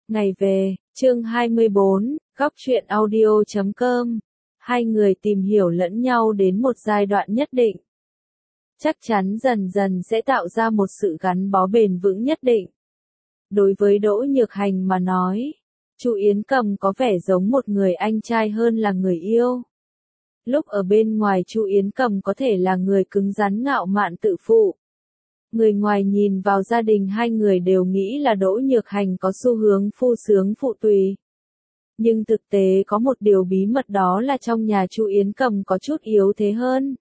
Ngày về, chương 24, góc truyện audio.com. Hai người tìm hiểu lẫn nhau đến một giai đoạn nhất định. Chắc chắn dần dần sẽ tạo ra một sự gắn bó bền vững nhất định. Đối với Đỗ Nhược Hành mà nói, Chu Yến Cầm có vẻ giống một người anh trai hơn là người yêu. Lúc ở bên ngoài Chu Yến Cầm có thể là người cứng rắn ngạo mạn tự phụ. Người ngoài nhìn vào gia đình hai người đều nghĩ là Đỗ Nhược Hành có xu hướng phu sướng phụ tùy. Nhưng thực tế có một điều bí mật, đó là trong nhà Chu Yến Cầm có chút yếu thế hơn.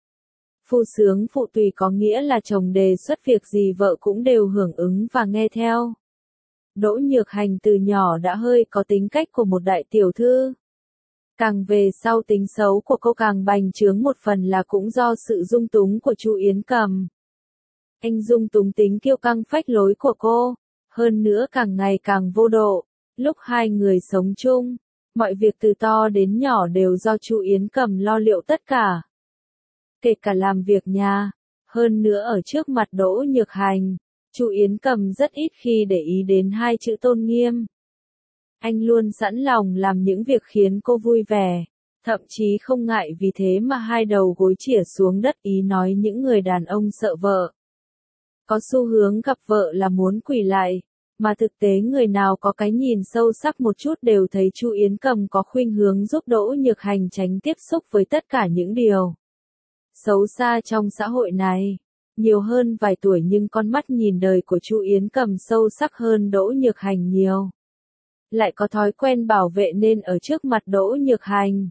Phu sướng phụ tùy có nghĩa là chồng đề xuất việc gì vợ cũng đều hưởng ứng và nghe theo. Đỗ Nhược Hành từ nhỏ đã hơi có tính cách của một đại tiểu thư. Càng về sau tính xấu của cô càng bành trướng, một phần là cũng do sự dung túng của Chu Yến Cầm. Anh dung túng tính kiêu căng phách lối của cô, hơn nữa càng ngày càng vô độ. Lúc hai người sống chung, mọi việc từ to đến nhỏ đều do Chu Yến Cầm lo liệu tất cả. Kể cả làm việc nhà, hơn nữa ở trước mặt Đỗ Nhược Hành, Chu Yến Cầm rất ít khi để ý đến hai chữ tôn nghiêm. Anh luôn sẵn lòng làm những việc khiến cô vui vẻ, thậm chí không ngại vì thế mà hai đầu gối chĩa xuống đất, ý nói những người đàn ông sợ vợ có xu hướng gặp vợ là muốn quỳ lại, mà thực tế người nào có cái nhìn sâu sắc một chút đều thấy Chu Yến Cầm có khuynh hướng giúp Đỗ Nhược Hành tránh tiếp xúc với tất cả những điều xấu xa trong xã hội này. Nhiều hơn vài tuổi nhưng con mắt nhìn đời của Chu Yến Cầm sâu sắc hơn Đỗ Nhược Hành nhiều. Lại có thói quen bảo vệ nên ở trước mặt Đỗ Nhược Hành,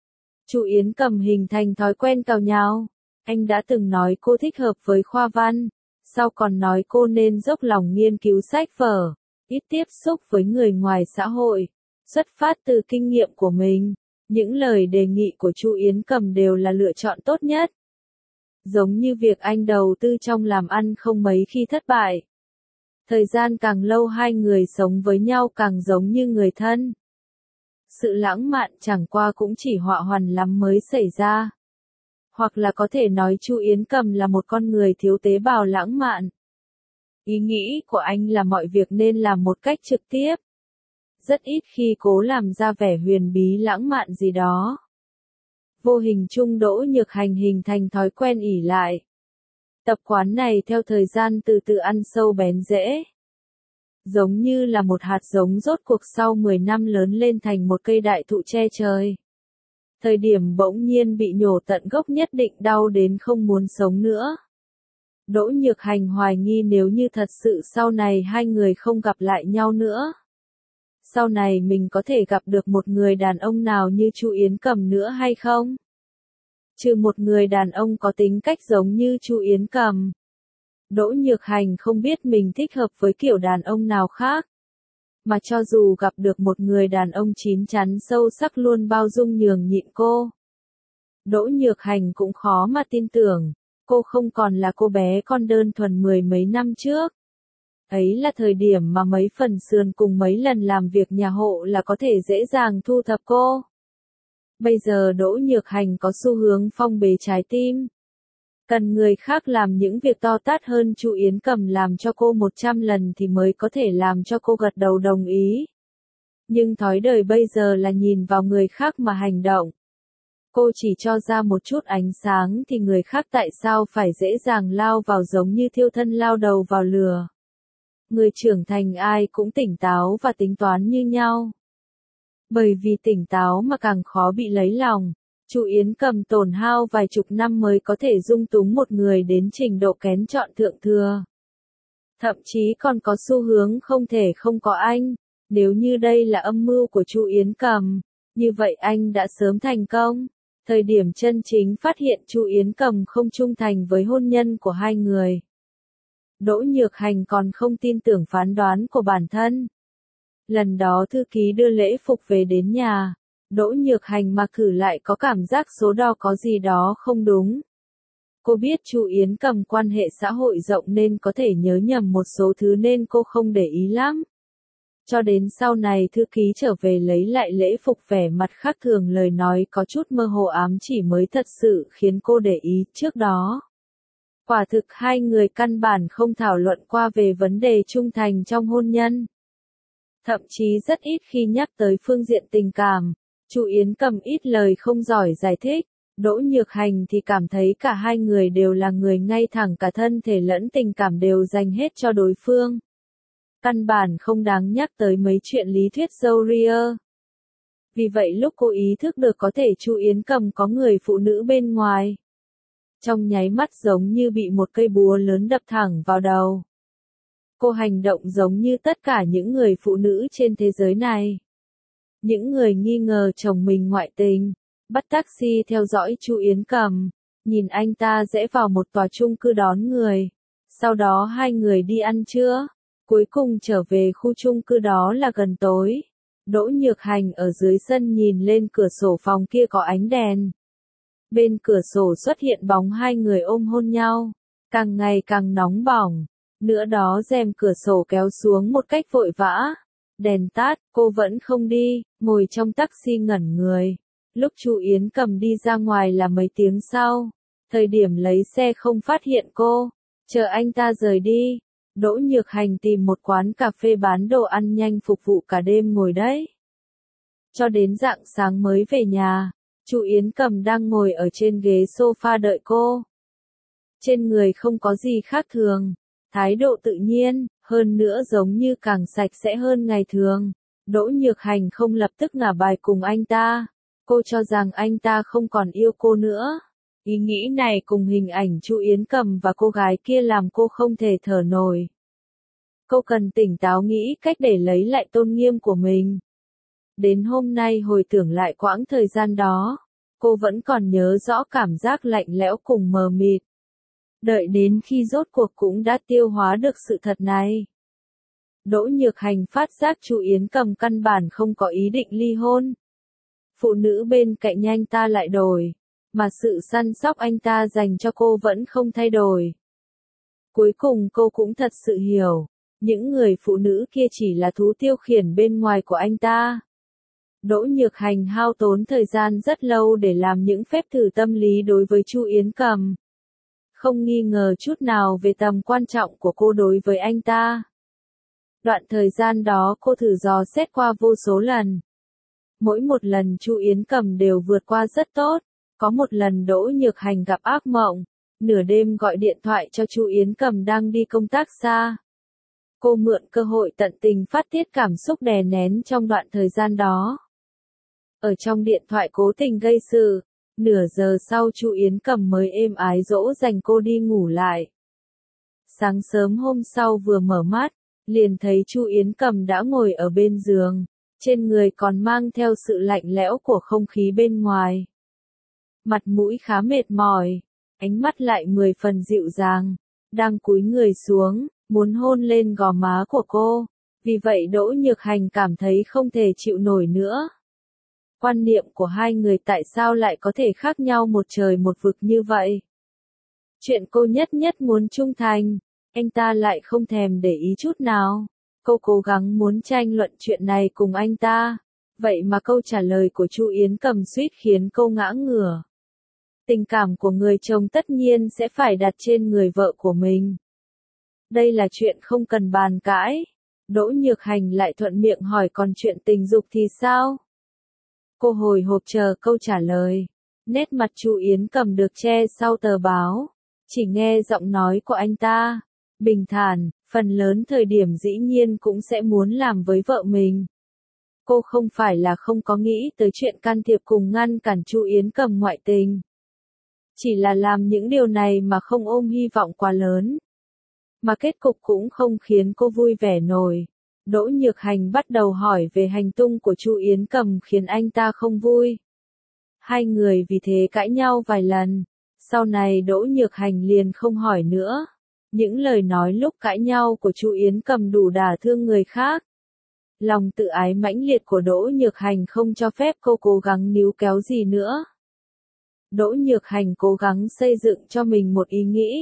Chu Yến Cầm hình thành thói quen cào nhào. Anh đã từng nói cô thích hợp với khoa văn, sau còn nói cô nên dốc lòng nghiên cứu sách vở, ít tiếp xúc với người ngoài xã hội. Xuất phát từ kinh nghiệm của mình, những lời đề nghị của Chu Yến Cầm đều là lựa chọn tốt nhất. Giống như việc anh đầu tư trong làm ăn không mấy khi thất bại. Thời gian càng lâu hai người sống với nhau càng giống như người thân. Sự lãng mạn chẳng qua cũng chỉ họa hoàn lắm mới xảy ra. Hoặc là có thể nói Chu Yến Cầm là một con người thiếu tế bào lãng mạn. Ý nghĩ của anh là mọi việc nên làm một cách trực tiếp. Rất ít khi cố làm ra vẻ huyền bí lãng mạn gì đó. Vô hình chung Đỗ Nhược Hành hình thành thói quen ỷ lại. Tập quán này theo thời gian từ từ ăn sâu bén rễ. Giống như là một hạt giống rốt cuộc sau 10 năm lớn lên thành một cây đại thụ che trời. Thời điểm bỗng nhiên bị nhổ tận gốc nhất định đau đến không muốn sống nữa. Đỗ Nhược Hành hoài nghi nếu như thật sự sau này hai người không gặp lại nhau nữa. Sau này mình có thể gặp được một người đàn ông nào như Chu Yến Cầm nữa hay không? Trừ một người đàn ông có tính cách giống như Chu Yến Cầm, Đỗ Nhược Hành không biết mình thích hợp với kiểu đàn ông nào khác. Mà cho dù gặp được một người đàn ông chín chắn sâu sắc luôn bao dung nhường nhịn cô, Đỗ Nhược Hành cũng khó mà tin tưởng, cô không còn là cô bé con đơn thuần mười mấy năm trước. Ấy là thời điểm mà mấy phần sườn cùng mấy lần làm việc nhà hộ là có thể dễ dàng thu thập cô. Bây giờ Đỗ Nhược Hành có xu hướng phong bế trái tim. Cần người khác làm những việc to tát hơn Chu Yến Cầm làm cho cô 100 lần thì mới có thể làm cho cô gật đầu đồng ý. Nhưng thói đời bây giờ là nhìn vào người khác mà hành động. Cô chỉ cho ra một chút ánh sáng thì người khác tại sao phải dễ dàng lao vào giống như thiêu thân lao đầu vào lửa. Người trưởng thành ai cũng tỉnh táo và tính toán như nhau. Bởi vì tỉnh táo mà càng khó bị lấy lòng. Chu Yến Cầm tổn hao vài chục năm mới có thể dung túng một người đến trình độ kén chọn thượng thừa. Thậm chí còn có xu hướng không thể không có anh. Nếu như đây là âm mưu của Chu Yến Cầm, như vậy anh đã sớm thành công. Thời điểm chân chính phát hiện Chu Yến Cầm không trung thành với hôn nhân của hai người, Đỗ Nhược Hành còn không tin tưởng phán đoán của bản thân. Lần đó thư ký đưa lễ phục về đến nhà, Đỗ Nhược Hành mà thử lại có cảm giác số đo có gì đó không đúng. Cô biết Chu Yến Cầm quan hệ xã hội rộng nên có thể nhớ nhầm một số thứ nên cô không để ý lắm. Cho đến sau này thư ký trở về lấy lại lễ phục, vẻ mặt khác thường, lời nói có chút mơ hồ ám chỉ mới thật sự khiến cô để ý. Trước đó, quả thực hai người căn bản không thảo luận qua về vấn đề trung thành trong hôn nhân. Thậm chí rất ít khi nhắc tới phương diện tình cảm. Chu Yến Cầm ít lời không giỏi giải thích. Đỗ Nhược Hành thì cảm thấy cả hai người đều là người ngay thẳng, cả thân thể lẫn tình cảm đều dành hết cho đối phương. Căn bản không đáng nhắc tới mấy chuyện lý thuyết râu ria. Vì vậy lúc cô ý thức được có thể Chu Yến Cầm có người phụ nữ bên ngoài, trong nháy mắt giống như bị một cây búa lớn đập thẳng vào đầu. Cô hành động giống như tất cả những người phụ nữ trên thế giới này. Những người nghi ngờ chồng mình ngoại tình, bắt taxi theo dõi Chu Yến Cầm, nhìn anh ta rẽ vào một tòa chung cư đón người. Sau đó hai người đi ăn trưa, cuối cùng trở về khu chung cư đó là gần tối. Đỗ Nhược Hành ở dưới sân nhìn lên cửa sổ phòng kia có ánh đèn. Bên cửa sổ xuất hiện bóng hai người ôm hôn nhau, càng ngày càng nóng bỏng. Nữa đó rèm cửa sổ kéo xuống một cách vội vã. Đèn tắt, cô vẫn không đi, ngồi trong taxi ngẩn người. Lúc Chu Yến Cầm đi ra ngoài là mấy tiếng sau. Thời điểm lấy xe không phát hiện cô. Chờ anh ta rời đi, Đỗ Nhược Hành tìm một quán cà phê bán đồ ăn nhanh phục vụ cả đêm ngồi đấy. Cho đến rạng sáng mới về nhà, Chu Yến Cầm đang ngồi ở trên ghế sofa đợi cô. Trên người không có gì khác thường, thái độ tự nhiên, hơn nữa giống như càng sạch sẽ hơn ngày thường. Đỗ Nhược Hành không lập tức ngả bài cùng anh ta. Cô cho rằng anh ta không còn yêu cô nữa. Ý nghĩ này cùng hình ảnh Chu Yến Cầm và cô gái kia làm cô không thể thở nổi. Cô cần tỉnh táo nghĩ cách để lấy lại tôn nghiêm của mình. Đến hôm nay hồi tưởng lại quãng thời gian đó, cô vẫn còn nhớ rõ cảm giác lạnh lẽo cùng mờ mịt. Đợi đến khi rốt cuộc cũng đã tiêu hóa được sự thật này. Đỗ Nhược Hành phát giác Chu Yến Cầm căn bản không có ý định ly hôn. Phụ nữ bên cạnh anh ta lại đổi, mà sự săn sóc anh ta dành cho cô vẫn không thay đổi. Cuối cùng cô cũng thật sự hiểu, những người phụ nữ kia chỉ là thú tiêu khiển bên ngoài của anh ta. Đỗ Nhược Hành hao tốn thời gian rất lâu để làm những phép thử tâm lý đối với Chu Yến Cầm. Không nghi ngờ chút nào về tầm quan trọng của cô đối với anh ta. Đoạn thời gian đó cô thử dò xét qua vô số lần. Mỗi một lần Chu Yến Cầm đều vượt qua rất tốt. Có một lần Đỗ Nhược Hành gặp ác mộng, nửa đêm gọi điện thoại cho Chu Yến Cầm đang đi công tác xa. Cô mượn cơ hội tận tình phát tiết cảm xúc đè nén trong đoạn thời gian đó. Ở trong điện thoại cố tình gây sự, nửa giờ sau Chu Yến Cầm mới êm ái dỗ dành cô đi ngủ lại. Sáng sớm hôm sau vừa mở mắt, liền thấy Chu Yến Cầm đã ngồi ở bên giường, trên người còn mang theo sự lạnh lẽo của không khí bên ngoài. Mặt mũi khá mệt mỏi, ánh mắt lại 10 phần dịu dàng, đang cúi người xuống, muốn hôn lên gò má của cô. Vì vậy Đỗ Nhược Hành cảm thấy không thể chịu nổi nữa. Quan niệm của hai người tại sao lại có thể khác nhau một trời một vực như vậy? Chuyện cô nhất nhất muốn trung thành, anh ta lại không thèm để ý chút nào. Cô cố gắng muốn tranh luận chuyện này cùng anh ta. Vậy mà câu trả lời của Chu Yến Cầm suýt khiến cô ngã ngửa. Tình cảm của người chồng tất nhiên sẽ phải đặt trên người vợ của mình. Đây là chuyện không cần bàn cãi. Đỗ Nhược Hành lại thuận miệng hỏi còn chuyện tình dục thì sao? Cô hồi hộp chờ câu trả lời. Nét mặt Chu Yến Cầm được che sau tờ báo. Chỉ nghe giọng nói của anh ta. Bình thản, phần lớn thời điểm dĩ nhiên cũng sẽ muốn làm với vợ mình. Cô không phải là không có nghĩ tới chuyện can thiệp cùng ngăn cản Chu Yến Cầm ngoại tình. Chỉ là làm những điều này mà không ôm hy vọng quá lớn. Mà kết cục cũng không khiến cô vui vẻ nổi. Đỗ Nhược Hành bắt đầu hỏi về hành tung của Chu Yến Cầm khiến anh ta không vui. Hai người vì thế cãi nhau vài lần. Sau này Đỗ Nhược Hành liền không hỏi nữa. Những lời nói lúc cãi nhau của Chu Yến Cầm đủ đả thương người khác. Lòng tự ái mãnh liệt của Đỗ Nhược Hành không cho phép cô cố gắng níu kéo gì nữa. Đỗ Nhược Hành cố gắng xây dựng cho mình một ý nghĩ.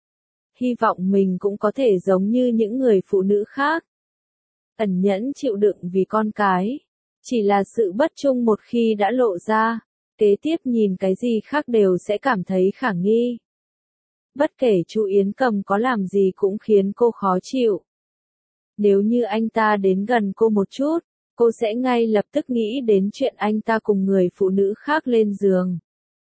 Hy vọng mình cũng có thể giống như những người phụ nữ khác. Ẩn nhẫn chịu đựng vì con cái. Chỉ là sự bất trung một khi đã lộ ra. Kế tiếp nhìn cái gì khác đều sẽ cảm thấy khả nghi. Bất kể Chu Yến Cầm có làm gì cũng khiến cô khó chịu. Nếu như anh ta đến gần cô một chút, cô sẽ ngay lập tức nghĩ đến chuyện anh ta cùng người phụ nữ khác lên giường.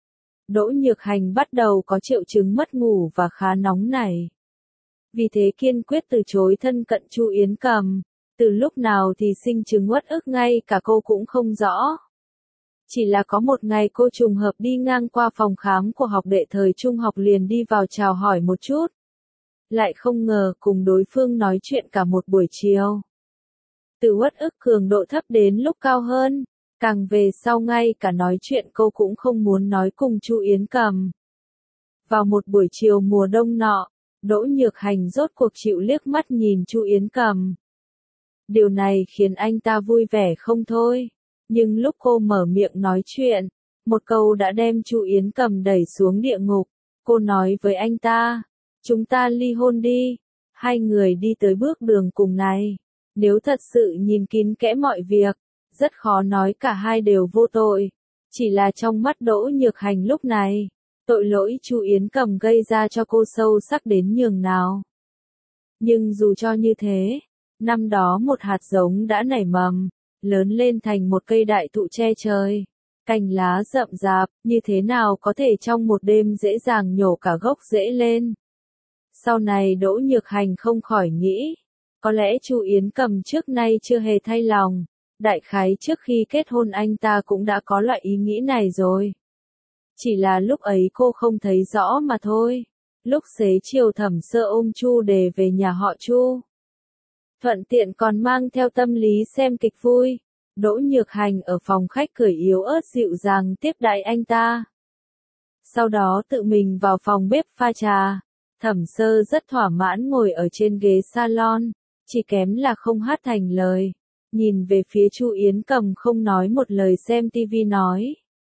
Đỗ Nhược Hành bắt đầu có triệu chứng mất ngủ và khá nóng nảy. Vì thế kiên quyết từ chối thân cận Chu Yến Cầm, từ lúc nào thì sinh chứng uất ức ngay cả cô cũng không rõ. Chỉ là có một ngày cô trùng hợp đi ngang qua phòng khám của học đệ thời trung học liền đi vào chào hỏi một chút. Lại không ngờ cùng đối phương nói chuyện cả một buổi chiều. Từ uất ức cường độ thấp đến lúc cao hơn, càng về sau ngay cả nói chuyện cô cũng không muốn nói cùng Chu Yến Cầm. Vào một buổi chiều mùa đông nọ, Đỗ Nhược Hành rốt cuộc chịu liếc mắt nhìn Chu Yến Cầm. Điều này khiến anh ta vui vẻ không thôi, nhưng lúc cô mở miệng nói chuyện, một câu đã đem Chu Yến Cầm đẩy xuống địa ngục. Cô nói với anh ta, chúng ta ly hôn đi. Hai người đi tới bước đường cùng này. Nếu thật sự nhìn kín kẽ mọi việc, rất khó nói cả hai đều vô tội. Chỉ là trong mắt Đỗ Nhược Hành lúc này, tội lỗi Chu Yến Cầm gây ra cho cô sâu sắc đến nhường nào. Nhưng dù cho như thế, năm đó một hạt giống đã nảy mầm, lớn lên thành một cây đại thụ che trời. Cành lá rậm rạp, như thế nào có thể trong một đêm dễ dàng nhổ cả gốc rễ lên. Sau này Đỗ Nhược Hành không khỏi nghĩ, có lẽ Chu Yến Cầm trước nay chưa hề thay lòng, đại khái trước khi kết hôn anh ta cũng đã có loại ý nghĩ này rồi. Chỉ là lúc ấy cô không thấy rõ mà thôi. Lúc xế chiều Thẩm Sơ ôm Chu Đề về nhà họ Chu. Thuận tiện còn mang theo tâm lý xem kịch vui. Đỗ Nhược Hành ở phòng khách cười yếu ớt dịu dàng tiếp đãi anh ta. Sau đó tự mình vào phòng bếp pha trà. Thẩm Sơ rất thỏa mãn ngồi ở trên ghế salon, chỉ kém là không hát thành lời. Nhìn về phía Chu Yến Cầm không nói một lời xem tivi nói.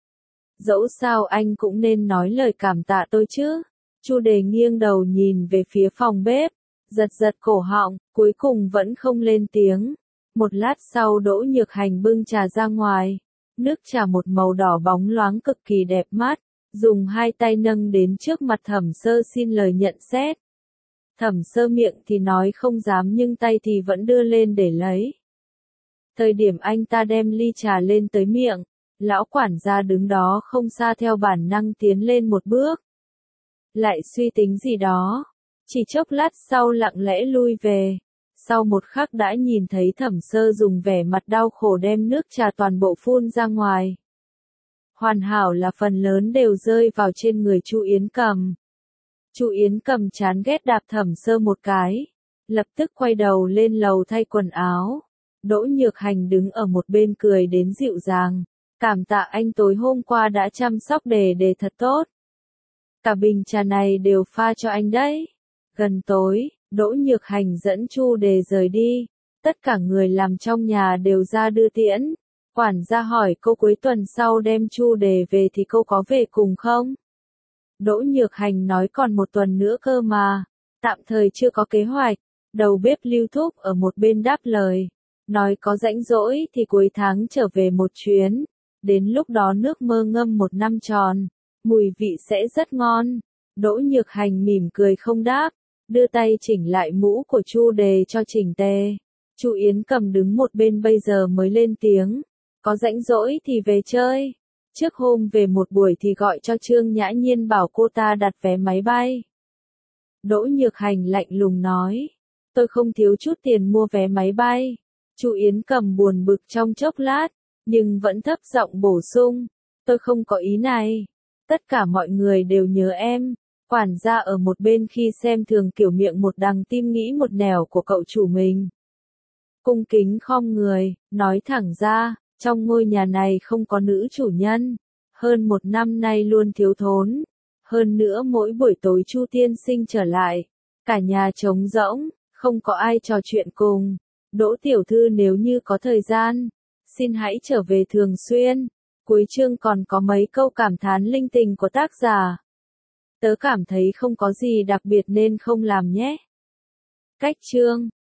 Dẫu sao anh cũng nên nói lời cảm tạ tôi chứ. Chu Đề nghiêng đầu nhìn về phía phòng bếp, giật giật cổ họng, cuối cùng vẫn không lên tiếng. Một lát sau Đỗ Nhược Hành bưng trà ra ngoài. Nước trà một màu đỏ bóng loáng cực kỳ đẹp mắt, dùng hai tay nâng đến trước mặt Thẩm Sơ xin lời nhận xét. Thẩm Sơ miệng thì nói không dám nhưng tay thì vẫn đưa lên để lấy. Thời điểm anh ta đem ly trà lên tới miệng, lão quản gia đứng đó không xa theo bản năng tiến lên một bước. Lại suy tính gì đó, chỉ chốc lát sau lặng lẽ lui về. Sau một khắc đã nhìn thấy Thẩm Sơ dùng vẻ mặt đau khổ đem nước trà toàn bộ phun ra ngoài. Hoàn hảo là phần lớn đều rơi vào trên người Chu Yến Cầm. Chu Yến Cầm chán ghét đạp Thẩm Sơ một cái, lập tức quay đầu lên lầu thay quần áo. Đỗ Nhược Hành đứng ở một bên cười đến dịu dàng, cảm tạ anh tối hôm qua đã chăm sóc Đề thật tốt. Cả bình trà này đều pha cho anh đấy. Gần tối, Đỗ Nhược Hành dẫn Chu Đề rời đi, tất cả người làm trong nhà đều ra đưa tiễn. Quản gia hỏi cô cuối tuần sau đem Chu Đề về thì cô có về cùng không? Đỗ Nhược Hành nói còn một tuần nữa cơ mà, tạm thời chưa có kế hoạch. Đầu bếp Lưu Thúc ở một bên đáp lời, nói có rãnh rỗi thì cuối tháng trở về một chuyến, đến lúc đó nước mơ ngâm một năm tròn, mùi vị sẽ rất ngon. Đỗ Nhược Hành mỉm cười không đáp, đưa tay chỉnh lại mũ của Chu Đề cho chỉnh tề. Chu Yến Cầm đứng một bên bây giờ mới lên tiếng, có rãnh rỗi thì về chơi. Trước hôm về một buổi thì gọi cho Trương Nhã Nhiên bảo cô ta đặt vé máy bay. Đỗ Nhược Hành lạnh lùng nói, tôi không thiếu chút tiền mua vé máy bay. Chu Yến Cầm buồn bực trong chốc lát, nhưng vẫn thấp giọng bổ sung, tôi không có ý này. Tất cả mọi người đều nhớ em. Quản gia ở một bên khi xem thường kiểu miệng một đằng tim nghĩ một nẻo của cậu chủ mình. Cung kính khom người, nói thẳng ra, trong ngôi nhà này không có nữ chủ nhân. Hơn một năm nay luôn thiếu thốn. Hơn nữa mỗi buổi tối Chu tiên sinh trở lại, cả nhà trống rỗng, không có ai trò chuyện cùng. Đỗ tiểu thư nếu như có thời gian, xin hãy trở về thường xuyên. Cuối chương còn có mấy câu cảm thán linh tinh của tác giả. Tớ cảm thấy không có gì đặc biệt nên không làm nhé. Cách chương